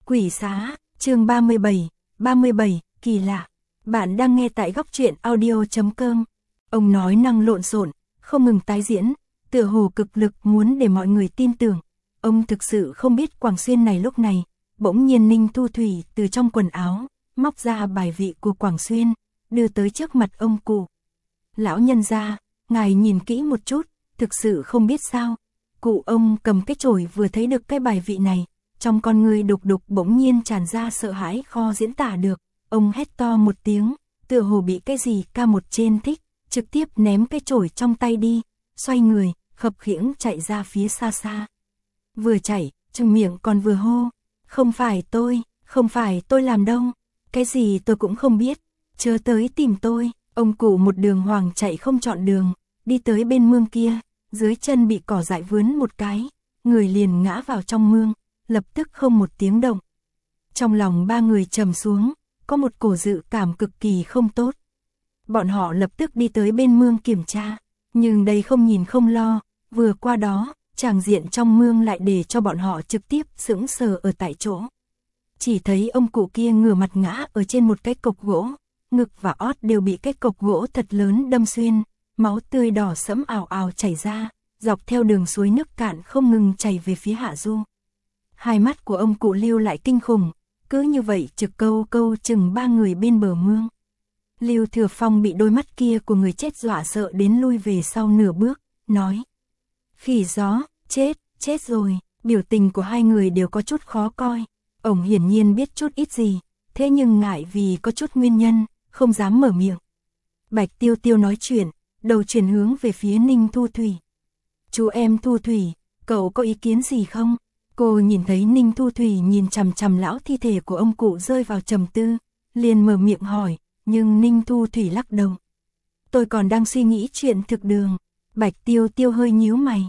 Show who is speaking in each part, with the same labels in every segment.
Speaker 1: Quỷ xá, chương 37, kỳ lạ. Bạn đang nghe tại góc truyện audio.com. Ông nói năng lộn xộn, không ngừng tái diễn, tựa hồ cực lực muốn để mọi người tin tưởng. Ông thực sự không biết Quảng Xuyên này lúc này, bỗng nhiên Ninh Thu Thủy từ trong quần áo, móc ra bài vị của Quảng Xuyên, đưa tới trước mặt ông cụ. Lão nhân gia, ngài nhìn kỹ một chút, thực sự không biết sao. Cụ ông cầm cái chổi vừa thấy được cái bài vị này, trong con người đục đục bỗng nhiên tràn ra sợ hãi khó diễn tả được. Ông hét to một tiếng, tựa hồ bị cái gì ca một trên thích, trực tiếp ném cái chổi trong tay đi, xoay người, khập khiễng chạy ra phía xa xa. Vừa chạy, trong miệng còn vừa hô, không phải tôi làm đâu, cái gì tôi cũng không biết, chớ tới tìm tôi. Ông cụ một đường hoàng chạy không chọn đường, đi tới bên mương kia, dưới chân bị cỏ dại vướn một cái, người liền ngã vào trong mương, lập tức không một tiếng động. Trong lòng ba người trầm xuống, có một cổ dự cảm cực kỳ không tốt. Bọn họ lập tức đi tới bên mương kiểm tra, nhưng đây không nhìn không lo, vừa qua đó, tràng diện trong mương lại để cho bọn họ trực tiếp sững sờ ở tại chỗ. Chỉ thấy ông cụ kia ngửa mặt ngã ở trên một cái cọc gỗ, ngực và ót đều bị cái cọc gỗ thật lớn đâm xuyên, máu tươi đỏ sẫm ào ào chảy ra, dọc theo đường suối nước cạn không ngừng chảy về phía hạ du. Hai mắt của ông cụ Lưu lại kinh khủng, cứ như vậy trực câu chừng ba người bên bờ mương. Lưu Thừa Phong bị đôi mắt kia của người chết dọa sợ đến lui về sau nửa bước, nói: khỉ gió, chết rồi. Biểu tình của hai người đều có chút khó coi. Ông hiển nhiên biết chút ít gì, thế nhưng ngại vì có chút nguyên nhân, không dám mở miệng. Bạch Tiêu Tiêu nói chuyện, đầu chuyển hướng về phía Ninh Thu Thủy. Chú em Thu Thủy, cậu có ý kiến gì không? Cô nhìn thấy Ninh Thu Thủy nhìn chằm chằm lão thi thể của ông cụ rơi vào trầm tư, liền mở miệng hỏi, nhưng Ninh Thu Thủy lắc đầu. Tôi còn đang suy nghĩ chuyện thực đường. Bạch Tiêu Tiêu hơi nhíu mày.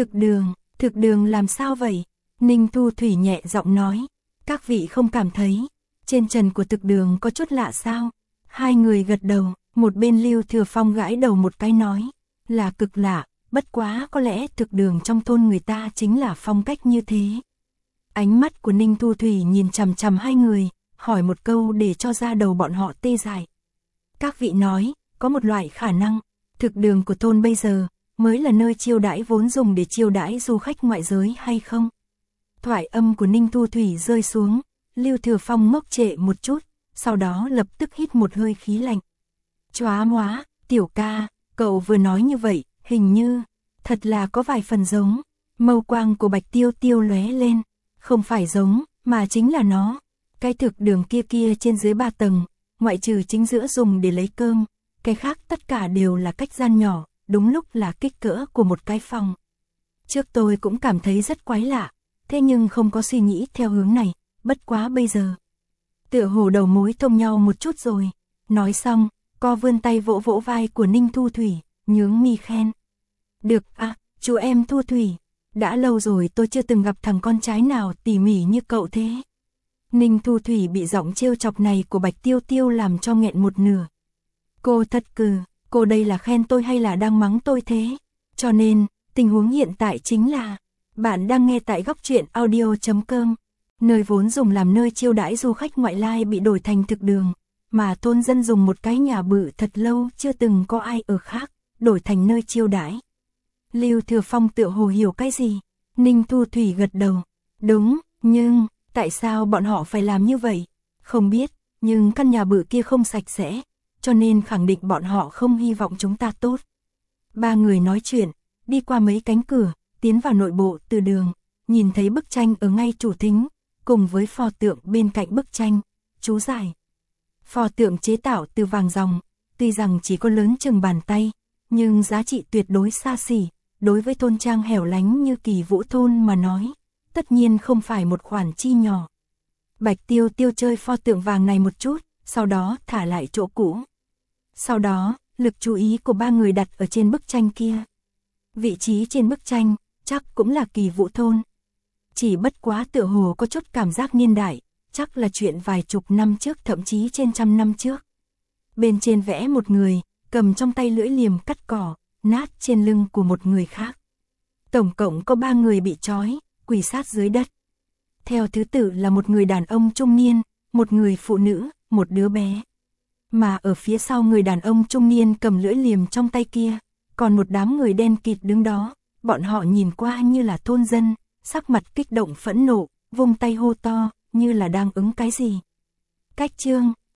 Speaker 1: Thực đường làm sao vậy? Ninh Thu Thủy nhẹ giọng nói, các vị không cảm thấy trên trần của thực đường có chút lạ sao? Hai người gật đầu, một bên Lưu Thừa Phong gãi đầu một cái nói, là cực lạ, bất quá có lẽ thực đường trong thôn người ta chính là phong cách như thế. Ánh mắt của Ninh Thu Thủy nhìn chằm chằm hai người, hỏi một câu để cho ra đầu bọn họ tê dại. Các vị nói, có một loại khả năng, thực đường của thôn bây giờ mới là nơi chiêu đãi vốn dùng để chiêu đãi du khách ngoại giới hay không? Thoại âm của Ninh Thu Thủy rơi xuống, Lưu Thừa Phong ngốc trệ một chút, sau đó lập tức hít một hơi khí lạnh. Chóa móa, tiểu ca, cậu vừa nói như vậy, hình như, thật là có vài phần giống. Mâu quang của Bạch Tiêu Tiêu lóe lên, không phải giống, mà chính là nó. Cái thực đường kia trên dưới 3 tầng, ngoại trừ chính giữa dùng để lấy cơm, cái khác tất cả đều là cách gian nhỏ, đúng lúc là kích cỡ của một cái phòng. Trước tôi cũng cảm thấy rất quái lạ, thế nhưng không có suy nghĩ theo hướng này, bất quá bây giờ. Tựa hồ đầu mối thông nhau một chút rồi. Nói xong, co vươn tay vỗ vỗ vai của Ninh Thu Thủy, nhướng mi khen. Được à, chú em Thu Thủy, đã lâu rồi tôi chưa từng gặp thằng con trai nào tỉ mỉ như cậu thế. Ninh Thu Thủy bị giọng trêu chọc này của Bạch Tiêu Tiêu làm cho nghẹn một nửa. Cô thật cừ, cô đây là khen tôi hay là đang mắng tôi thế? Cho nên, tình huống hiện tại chính là, bạn đang nghe tại góc truyện audio.com, nơi vốn dùng làm nơi chiêu đãi du khách ngoại lai bị đổi thành thực đường, mà thôn dân dùng một cái nhà bự thật lâu chưa từng có ai ở khác, đổi thành nơi chiêu đãi. Lưu Thừa Phong tựa hồ hiểu cái gì? Ninh Thu Thủy gật đầu. Đúng, nhưng, tại sao bọn họ phải làm như vậy? Không biết, nhưng căn nhà bự kia không sạch sẽ, cho nên khẳng định bọn họ không hy vọng chúng ta tốt. Ba người nói chuyện, đi qua mấy cánh cửa, tiến vào nội bộ từ đường, nhìn thấy bức tranh ở ngay chủ thính, cùng với pho tượng bên cạnh bức tranh, chú giải. Pho tượng chế tạo từ vàng ròng, tuy rằng chỉ có lớn chừng bàn tay, nhưng giá trị tuyệt đối xa xỉ, đối với thôn trang hẻo lánh như Kỳ Vũ thôn mà nói, tất nhiên không phải một khoản chi nhỏ. Bạch Tiêu Tiêu chơi pho tượng vàng này một chút, sau đó thả lại chỗ cũ. Sau đó, lực chú ý của ba người đặt ở trên bức tranh kia. Vị trí trên bức tranh, chắc cũng là Kỳ Vũ thôn. Chỉ bất quá tựa hồ có chút cảm giác niên đại, chắc là chuyện vài chục năm trước thậm chí trên 100 năm trước. Bên trên vẽ một người, cầm trong tay lưỡi liềm cắt cỏ, nát trên lưng của một người khác. Tổng cộng có 3 người bị trói, quỳ sát dưới đất. Theo thứ tự là một người đàn ông trung niên, một người phụ nữ, một đứa bé. Mà ở phía sau người đàn ông trung niên cầm lưỡi liềm trong tay kia, còn một đám người đen kịt đứng đó, bọn họ nhìn qua như là thôn dân, sắc mặt kích động phẫn nộ, vung tay hô to, như là đang ứng cái gì. Cách chương